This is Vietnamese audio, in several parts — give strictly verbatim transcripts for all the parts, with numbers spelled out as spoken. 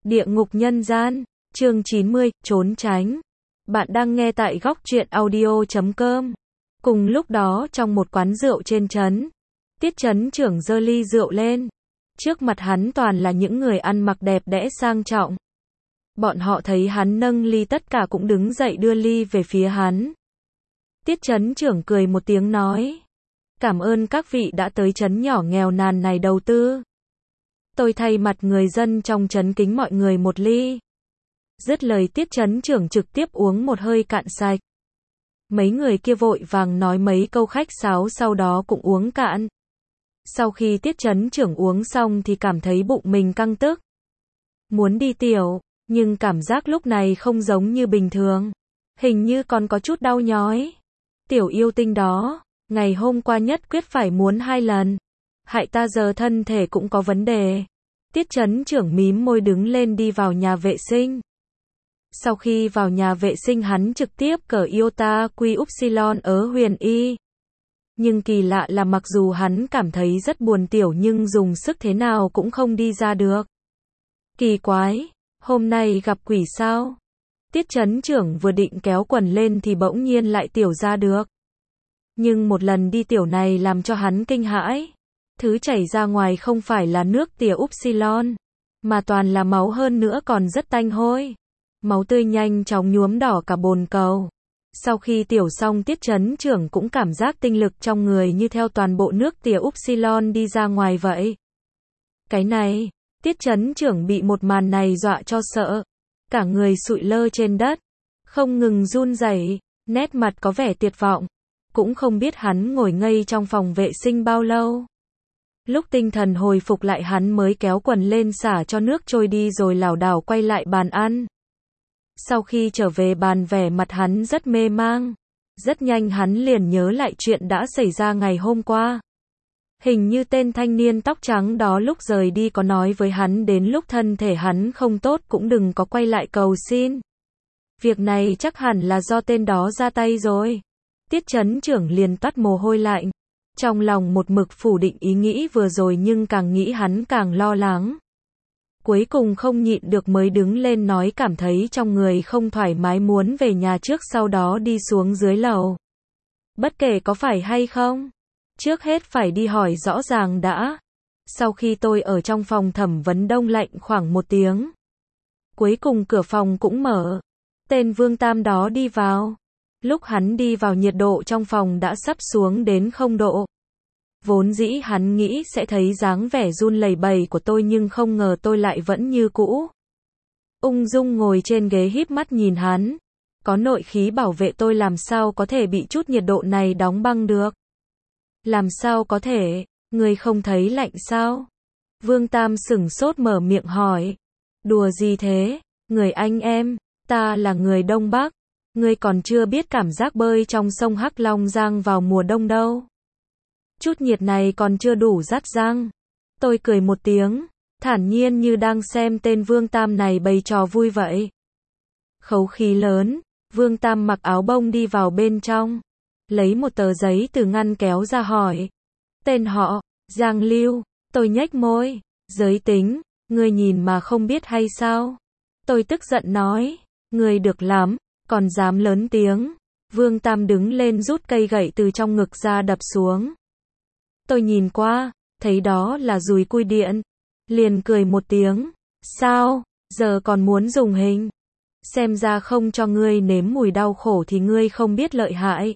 Địa ngục nhân gian, chương chín mươi, trốn tránh. Bạn đang nghe tại góc truyện audio chấm com. Cùng lúc đó trong một quán rượu trên trấn, Tiết trấn trưởng giơ ly rượu lên. Trước mặt hắn toàn là những người ăn mặc đẹp đẽ sang trọng. Bọn họ thấy hắn nâng ly tất cả cũng đứng dậy đưa ly về phía hắn. Tiết trấn trưởng cười một tiếng nói: cảm ơn các vị đã tới trấn nhỏ nghèo nàn này đầu tư. Tôi thay mặt người dân trong trấn kính mọi người một ly. Dứt lời Tiết trấn trưởng trực tiếp uống một hơi cạn sạch. Mấy người kia vội vàng nói mấy câu khách sáo sau đó cũng uống cạn. Sau khi Tiết trấn trưởng uống xong thì cảm thấy bụng mình căng tức. Muốn đi tiểu, nhưng cảm giác lúc này không giống như bình thường. Hình như còn có chút đau nhói. Tiểu yêu tinh đó, ngày hôm qua nhất quyết phải muốn hai lần. Hại ta giờ thân thể cũng có vấn đề. Tiết trấn trưởng mím môi đứng lên đi vào nhà vệ sinh. Sau khi vào nhà vệ sinh hắn trực tiếp cởi iota quy upsilon ở huyền y. Nhưng kỳ lạ là mặc dù hắn cảm thấy rất buồn tiểu nhưng dùng sức thế nào cũng không đi ra được. Kỳ quái, hôm nay gặp quỷ sao? Tiết trấn trưởng vừa định kéo quần lên thì bỗng nhiên lại tiểu ra được. Nhưng một lần đi tiểu này làm cho hắn kinh hãi. Thứ chảy ra ngoài không phải là nước tỉa upsilon, mà toàn là máu, hơn nữa còn rất tanh hôi. Máu tươi nhanh chóng nhuốm đỏ cả bồn cầu. Sau khi tiểu xong Tiết trấn trưởng cũng cảm giác tinh lực trong người như theo toàn bộ nước tỉa upsilon đi ra ngoài vậy. Cái này, Tiết trấn trưởng bị một màn này dọa cho sợ. Cả người sụi lơ trên đất, không ngừng run rẩy, nét mặt có vẻ tuyệt vọng. Cũng không biết hắn ngồi ngây trong phòng vệ sinh bao lâu. Lúc tinh thần hồi phục lại hắn mới kéo quần lên xả cho nước trôi đi rồi lảo đảo quay lại bàn ăn. Sau khi trở về bàn vẻ mặt hắn rất mê mang. Rất nhanh hắn liền nhớ lại chuyện đã xảy ra ngày hôm qua. Hình như tên thanh niên tóc trắng đó lúc rời đi có nói với hắn đến lúc thân thể hắn không tốt cũng đừng có quay lại cầu xin. Việc này chắc hẳn là do tên đó ra tay rồi. Tiết trấn trưởng liền toát mồ hôi lạnh. Trong lòng một mực phủ định ý nghĩ vừa rồi nhưng càng nghĩ hắn càng lo lắng. Cuối cùng không nhịn được mới đứng lên nói cảm thấy trong người không thoải mái muốn về nhà trước sau đó đi xuống dưới lầu. Bất kể có phải hay không, trước hết phải đi hỏi rõ ràng đã. Sau khi tôi ở trong phòng thẩm vấn đông lạnh khoảng một tiếng. Cuối cùng cửa phòng cũng mở. Tên Vương Tam đó đi vào. Lúc hắn đi vào nhiệt độ trong phòng đã sắp xuống đến không độ. Vốn dĩ hắn nghĩ sẽ thấy dáng vẻ run lẩy bẩy của tôi nhưng không ngờ tôi lại vẫn như cũ. Ung dung ngồi trên ghế híp mắt nhìn hắn. Có nội khí bảo vệ tôi làm sao có thể bị chút nhiệt độ này đóng băng được. Làm sao có thể, người không thấy lạnh sao? Vương Tam sửng sốt mở miệng hỏi. Đùa gì thế, người anh em, ta là người Đông Bắc. Ngươi còn chưa biết cảm giác bơi trong sông Hắc Long Giang vào mùa đông đâu. Chút nhiệt này còn chưa đủ rát răng. Tôi cười một tiếng, thản nhiên như đang xem tên Vương Tam này bày trò vui vậy. Khẩu khí lớn, Vương Tam mặc áo bông đi vào bên trong. Lấy một tờ giấy từ ngăn kéo ra hỏi. Tên họ, Giang Lưu. Tôi nhếch môi. Giới tính, ngươi nhìn mà không biết hay sao? Tôi tức giận nói. Ngươi được lắm. Còn dám lớn tiếng. Vương Tam đứng lên rút cây gậy từ trong ngực ra đập xuống. Tôi nhìn qua, thấy đó là dùi cui điện. Liền cười một tiếng. Sao, giờ còn muốn dùng hình? Xem ra không cho ngươi nếm mùi đau khổ thì ngươi không biết lợi hại.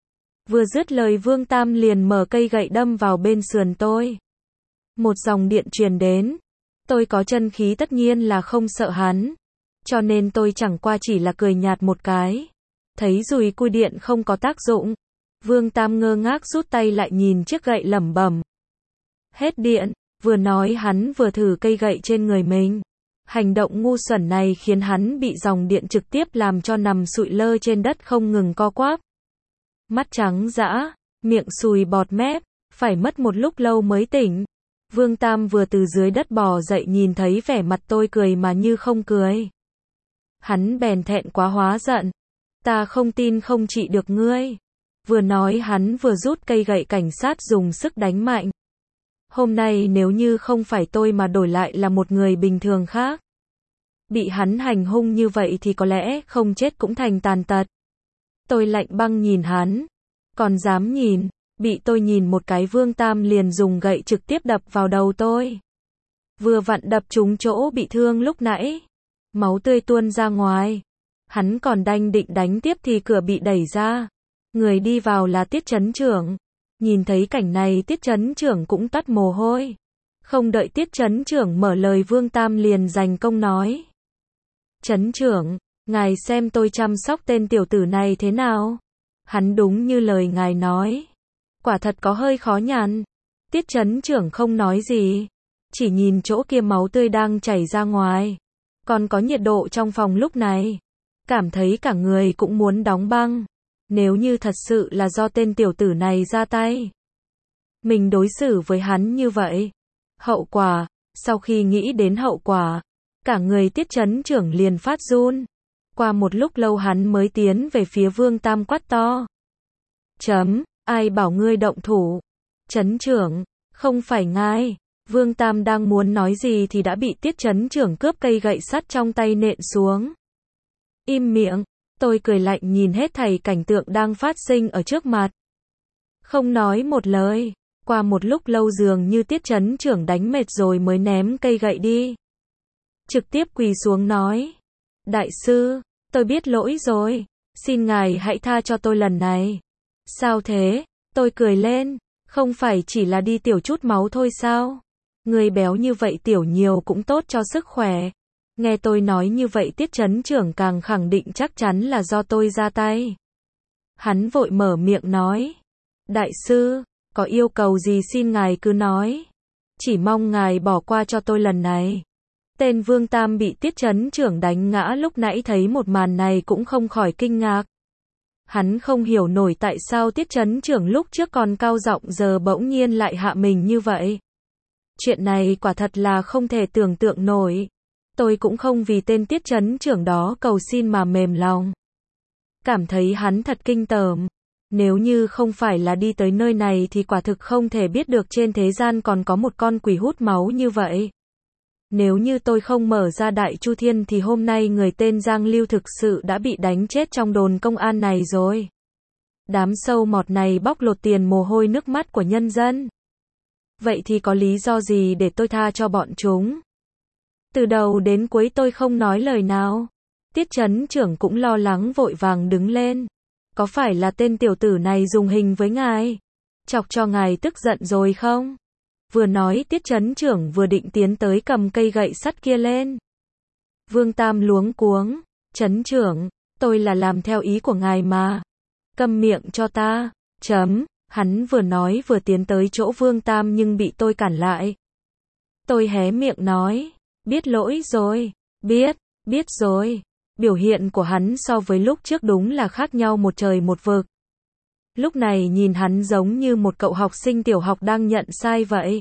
Vừa dứt lời Vương Tam liền mở cây gậy đâm vào bên sườn tôi. Một dòng điện truyền đến. Tôi có chân khí tất nhiên là không sợ hắn. Cho nên tôi chẳng qua chỉ là cười nhạt một cái. Thấy dùi cui điện không có tác dụng. Vương Tam ngơ ngác rút tay lại nhìn chiếc gậy lẩm bẩm. Hết điện, vừa nói hắn vừa thử cây gậy trên người mình. Hành động ngu xuẩn này khiến hắn bị dòng điện trực tiếp làm cho nằm sụi lơ trên đất không ngừng co quắp. Mắt trắng dã, miệng sùi bọt mép, phải mất một lúc lâu mới tỉnh. Vương Tam vừa từ dưới đất bò dậy nhìn thấy vẻ mặt tôi cười mà như không cười. Hắn bèn thẹn quá hóa giận. Ta không tin không trị được ngươi. Vừa nói hắn vừa rút cây gậy cảnh sát dùng sức đánh mạnh. Hôm nay nếu như không phải tôi mà đổi lại là một người bình thường khác. Bị hắn hành hung như vậy thì có lẽ không chết cũng thành tàn tật. Tôi lạnh băng nhìn hắn. Còn dám nhìn, bị tôi nhìn một cái Vương Tam liền dùng gậy trực tiếp đập vào đầu tôi. Vừa vặn đập trúng chỗ bị thương lúc nãy. Máu tươi tuôn ra ngoài. Hắn còn đanh định đánh tiếp thì cửa bị đẩy ra. Người đi vào là Tiết Chấn Trưởng. Nhìn thấy cảnh này Tiết Chấn Trưởng cũng toát mồ hôi. Không đợi Tiết Chấn Trưởng mở lời Vương Tam liền giành công nói. Chấn Trưởng, ngài xem tôi chăm sóc tên tiểu tử này thế nào? Hắn đúng như lời ngài nói. Quả thật có hơi khó nhằn. Tiết Chấn Trưởng không nói gì. Chỉ nhìn chỗ kia máu tươi đang chảy ra ngoài. Còn có nhiệt độ trong phòng lúc này. Cảm thấy cả người cũng muốn đóng băng. Nếu như thật sự là do tên tiểu tử này ra tay. Mình đối xử với hắn như vậy. Hậu quả, sau khi nghĩ đến hậu quả, cả người Tiết Chấn Trưởng liền phát run. Qua một lúc lâu hắn mới tiến về phía Vương Tam quát to. Chấm, ai bảo ngươi động thủ? Chấn Trưởng, không phải ngài. Vương Tam đang muốn nói gì thì đã bị Tiết Chấn Trưởng cướp cây gậy sắt trong tay nện xuống. Im miệng, tôi cười lạnh nhìn hết thảy cảnh tượng đang phát sinh ở trước mặt. Không nói một lời, qua một lúc lâu dường như Tiết Chấn Trưởng đánh mệt rồi mới ném cây gậy đi. Trực tiếp quỳ xuống nói. Đại sư, tôi biết lỗi rồi, xin ngài hãy tha cho tôi lần này. Sao thế? Tôi cười lên, không phải chỉ là đi tiểu chút máu thôi sao? Người béo như vậy tiểu nhiều cũng tốt cho sức khỏe. Nghe tôi nói như vậy Tiết Chấn Trưởng càng khẳng định chắc chắn là do tôi ra tay. Hắn vội mở miệng nói. Đại sư, có yêu cầu gì xin ngài cứ nói. Chỉ mong ngài bỏ qua cho tôi lần này. Tên Vương Tam bị Tiết Chấn Trưởng đánh ngã lúc nãy thấy một màn này cũng không khỏi kinh ngạc. Hắn không hiểu nổi tại sao Tiết Chấn Trưởng lúc trước còn cao giọng giờ bỗng nhiên lại hạ mình như vậy. Chuyện này quả thật là không thể tưởng tượng nổi. Tôi cũng không vì tên Tiết Chấn Trưởng đó cầu xin mà mềm lòng. Cảm thấy hắn thật kinh tởm. Nếu như không phải là đi tới nơi này thì quả thực không thể biết được trên thế gian còn có một con quỷ hút máu như vậy. Nếu như tôi không mở ra Đại Chu Thiên thì hôm nay người tên Giang Lưu thực sự đã bị đánh chết trong đồn công an này rồi. Đám sâu mọt này bóc lột tiền mồ hôi nước mắt của nhân dân. Vậy thì có lý do gì để tôi tha cho bọn chúng? Từ đầu đến cuối tôi không nói lời nào. Tiết Chấn Trưởng cũng lo lắng vội vàng đứng lên. Có phải là tên tiểu tử này dùng hình với ngài? Chọc cho ngài tức giận rồi không? Vừa nói Tiết Chấn Trưởng vừa định tiến tới cầm cây gậy sắt kia lên. Vương Tam luống cuống. Chấn Trưởng, tôi là làm theo ý của ngài mà. Câm miệng cho ta. Chấm. Hắn vừa nói vừa tiến tới chỗ Vương Tam nhưng bị tôi cản lại. Tôi hé miệng nói. Biết lỗi rồi. Biết, biết rồi. Biểu hiện của hắn so với lúc trước đúng là khác nhau một trời một vực. Lúc này nhìn hắn giống như một cậu học sinh tiểu học đang nhận sai vậy.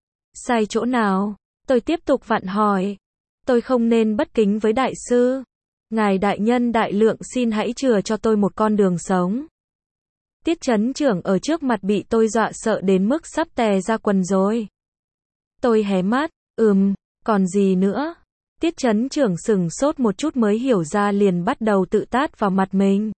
Sai chỗ nào? Tôi tiếp tục vặn hỏi. Tôi không nên bất kính với đại sư. Ngài đại nhân đại lượng xin hãy chừa cho tôi một con đường sống. Tiết Chấn Trưởng ở trước mặt bị tôi dọa sợ đến mức sắp tè ra quần rồi. Tôi hé mắt, ừm, còn gì nữa? Tiết Chấn Trưởng sừng sốt một chút mới hiểu ra liền bắt đầu tự tát vào mặt mình.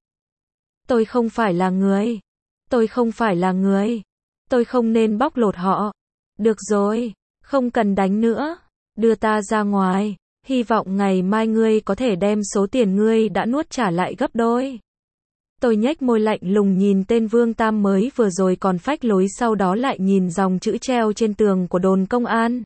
Tôi không phải là người. Tôi không phải là người. Tôi không nên bóc lột họ. Được rồi, không cần đánh nữa. Đưa ta ra ngoài. Hy vọng ngày mai ngươi có thể đem số tiền ngươi đã nuốt trả lại gấp đôi. Tôi nhếch môi lạnh lùng nhìn tên Vương Tam mới vừa rồi còn phách lối sau đó lại nhìn dòng chữ treo trên tường của đồn công an.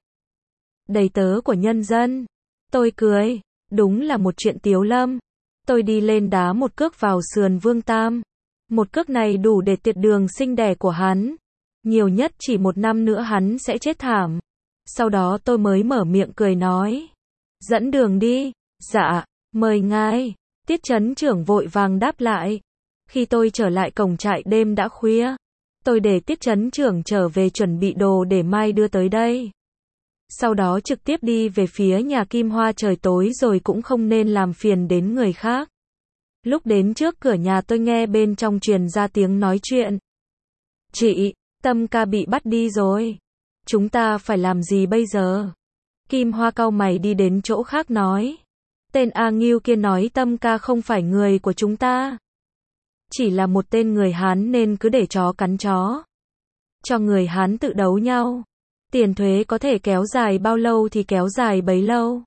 Đầy tớ của nhân dân. Tôi cười. Đúng là một chuyện tiếu lâm. Tôi đi lên đá một cước vào sườn Vương Tam. Một cước này đủ để tiệt đường sinh đẻ của hắn. Nhiều nhất chỉ một năm nữa hắn sẽ chết thảm. Sau đó tôi mới mở miệng cười nói. Dẫn đường đi. Dạ, mời ngài. Tiết Chấn Trưởng vội vàng đáp lại. Khi tôi trở lại cổng trại đêm đã khuya. Tôi để Tiết Chấn Trưởng trở về chuẩn bị đồ để mai đưa tới đây. Sau đó trực tiếp đi về phía nhà Kim Hoa trời tối rồi cũng không nên làm phiền đến người khác. Lúc đến trước cửa nhà tôi nghe bên trong truyền ra tiếng nói chuyện. Chị, Tâm ca bị bắt đi rồi. Chúng ta phải làm gì bây giờ? Kim Hoa cau mày đi đến chỗ khác nói. Tên A Ngưu kia nói Tâm ca không phải người của chúng ta. Chỉ là một tên người Hán nên cứ để chó cắn chó. Cho người Hán tự đấu nhau. Tiền thuế có thể kéo dài bao lâu thì kéo dài bấy lâu.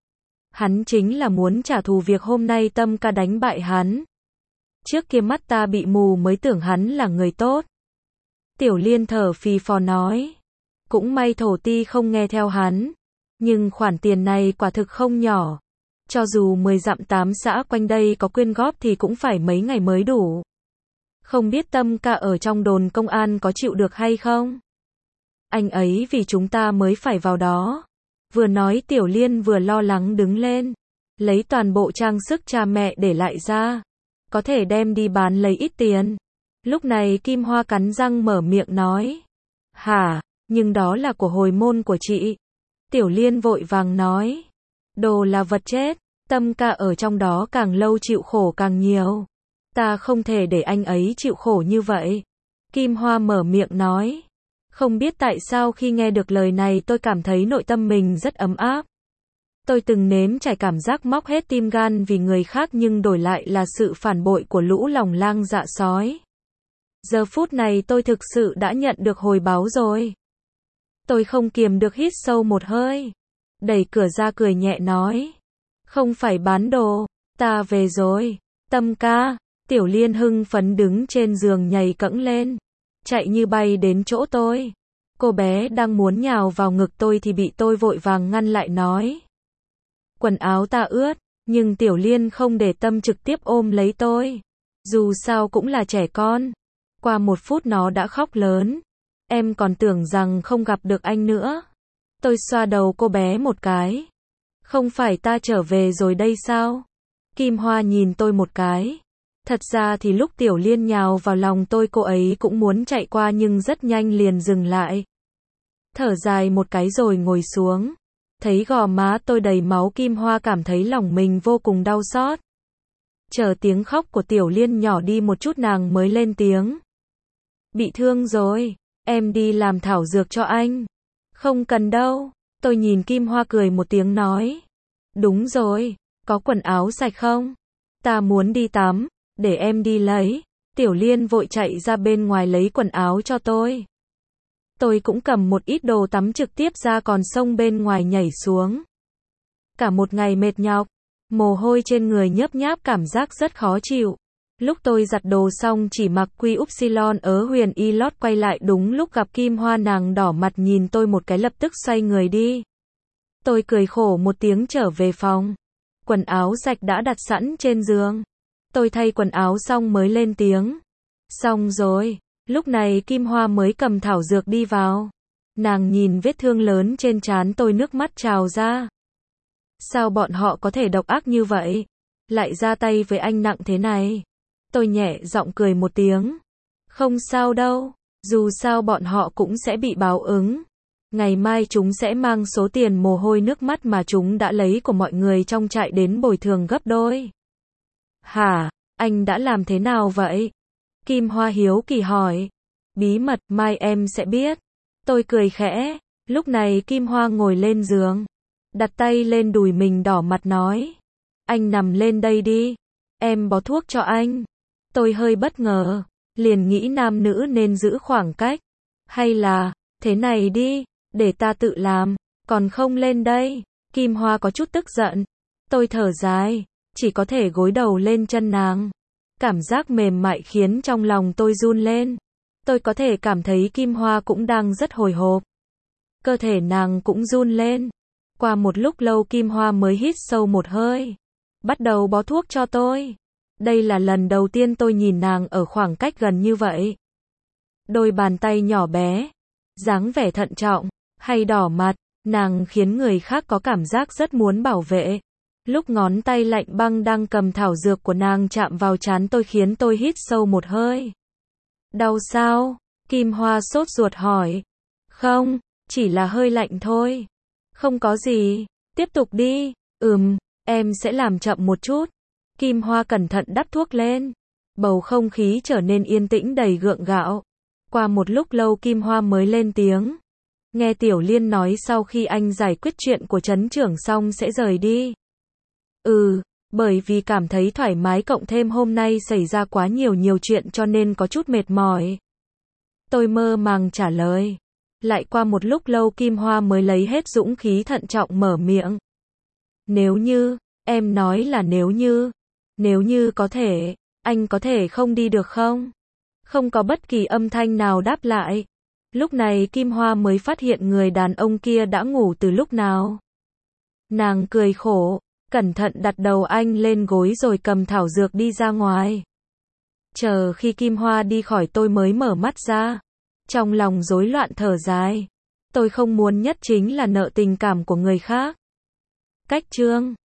Hắn chính là muốn trả thù việc hôm nay Tâm ca đánh bại hắn. Trước kia mắt ta bị mù mới tưởng hắn là người tốt. Tiểu Liên thở phì phò nói. Cũng may thổ ti không nghe theo hắn. Nhưng khoản tiền này quả thực không nhỏ. Cho dù mười dặm tám xã quanh đây có quyên góp thì cũng phải mấy ngày mới đủ. Không biết Tâm ca ở trong đồn công an có chịu được hay không? Anh ấy vì chúng ta mới phải vào đó. Vừa nói Tiểu Liên vừa lo lắng đứng lên. Lấy toàn bộ trang sức cha mẹ để lại ra. Có thể đem đi bán lấy ít tiền. Lúc này Kim Hoa cắn răng mở miệng nói. Hả, nhưng đó là của hồi môn của chị. Tiểu Liên vội vàng nói. Đồ là vật chết, Tâm ca ở trong đó càng lâu chịu khổ càng nhiều. Ta không thể để anh ấy chịu khổ như vậy. Kim Hoa mở miệng nói. Không biết tại sao khi nghe được lời này tôi cảm thấy nội tâm mình rất ấm áp. Tôi từng nếm trải cảm giác móc hết tim gan vì người khác nhưng đổi lại là sự phản bội của lũ lòng lang dạ sói. Giờ phút này tôi thực sự đã nhận được hồi báo rồi. Tôi không kiềm được hít sâu một hơi. Đẩy cửa ra cười nhẹ nói. Không phải bán đồ, ta về rồi. Tâm ca, Tiểu Liên hưng phấn đứng trên giường nhảy cẫng lên. Chạy như bay đến chỗ tôi. Cô bé đang muốn nhào vào ngực tôi thì bị tôi vội vàng ngăn lại nói. Quần áo ta ướt, nhưng Tiểu Liên không để tâm trực tiếp ôm lấy tôi. Dù sao cũng là trẻ con. Qua một phút nó đã khóc lớn. Em còn tưởng rằng không gặp được anh nữa. Tôi xoa đầu cô bé một cái. Không phải ta trở về rồi đây sao? Kim Hoa nhìn tôi một cái. Thật ra thì lúc Tiểu Liên nhào vào lòng tôi cô ấy cũng muốn chạy qua nhưng rất nhanh liền dừng lại. Thở dài một cái rồi ngồi xuống. Thấy gò má tôi đầy máu Kim Hoa cảm thấy lòng mình vô cùng đau xót. Chờ tiếng khóc của Tiểu Liên nhỏ đi một chút nàng mới lên tiếng. Bị thương rồi, em đi làm thảo dược cho anh. Không cần đâu, tôi nhìn Kim Hoa cười một tiếng nói. Đúng rồi, có quần áo sạch không? Ta muốn đi tắm, để em đi lấy. Tiểu Liên vội chạy ra bên ngoài lấy quần áo cho tôi. Tôi cũng cầm một ít đồ tắm trực tiếp ra con sông bên ngoài nhảy xuống. Cả một ngày mệt nhọc, mồ hôi trên người nhớp nháp cảm giác rất khó chịu. Lúc tôi giặt đồ xong chỉ mặc quy upsilon ớ huyền y lót quay lại đúng lúc gặp Kim Hoa nàng đỏ mặt nhìn tôi một cái lập tức xoay người đi. Tôi cười khổ một tiếng trở về phòng. Quần áo sạch đã đặt sẵn trên giường. Tôi thay quần áo xong mới lên tiếng. Xong rồi. Lúc này Kim Hoa mới cầm thảo dược đi vào. Nàng nhìn vết thương lớn trên trán tôi nước mắt trào ra. Sao bọn họ có thể độc ác như vậy? Lại ra tay với anh nặng thế này. Tôi nhẹ giọng cười một tiếng. Không sao đâu. Dù sao bọn họ cũng sẽ bị báo ứng. Ngày mai chúng sẽ mang số tiền mồ hôi nước mắt mà chúng đã lấy của mọi người trong trại đến bồi thường gấp đôi. Hả? Anh đã làm thế nào vậy? Kim Hoa hiếu kỳ hỏi. Bí mật, mai em sẽ biết. Tôi cười khẽ. Lúc này Kim Hoa ngồi lên giường. Đặt tay lên đùi mình đỏ mặt nói. Anh nằm lên đây đi. Em bó thuốc cho anh. Tôi hơi bất ngờ. Liền nghĩ nam nữ nên giữ khoảng cách. Hay là, thế này đi, để ta tự làm. Còn không lên đây. Kim Hoa có chút tức giận. Tôi thở dài. Chỉ có thể gối đầu lên chân nàng. Cảm giác mềm mại khiến trong lòng tôi run lên. Tôi có thể cảm thấy Kim Hoa cũng đang rất hồi hộp. Cơ thể nàng cũng run lên. Qua một lúc lâu Kim Hoa mới hít sâu một hơi. Bắt đầu bó thuốc cho tôi. Đây là lần đầu tiên tôi nhìn nàng ở khoảng cách gần như vậy. Đôi bàn tay nhỏ bé, dáng vẻ thận trọng, hay đỏ mặt, nàng khiến người khác có cảm giác rất muốn bảo vệ. Lúc ngón tay lạnh băng đang cầm thảo dược của nàng chạm vào trán tôi khiến tôi hít sâu một hơi. Đau sao? Kim Hoa sốt ruột hỏi. Không, chỉ là hơi lạnh thôi. Không có gì, tiếp tục đi. Ừm, em sẽ làm chậm một chút. Kim Hoa cẩn thận đắp thuốc lên. Bầu không khí trở nên yên tĩnh đầy gượng gạo. Qua một lúc lâu Kim Hoa mới lên tiếng. Nghe Tiểu Liên nói sau khi anh giải quyết chuyện của trấn trưởng xong sẽ rời đi. Ừ, bởi vì cảm thấy thoải mái cộng thêm hôm nay xảy ra quá nhiều nhiều chuyện cho nên có chút mệt mỏi. Tôi mơ màng trả lời. Lại qua một lúc lâu Kim Hoa mới lấy hết dũng khí thận trọng mở miệng. Nếu như, em nói là nếu như, nếu như có thể, anh có thể không đi được không? Không có bất kỳ âm thanh nào đáp lại. Lúc này Kim Hoa mới phát hiện người đàn ông kia đã ngủ từ lúc nào. Nàng cười khổ, cẩn thận đặt đầu anh lên gối rồi cầm thảo dược đi ra ngoài. Chờ khi Kim Hoa đi khỏi tôi mới mở mắt ra. Trong lòng rối loạn thở dài. Tôi không muốn nhất chính là nợ tình cảm của người khác. Cách chương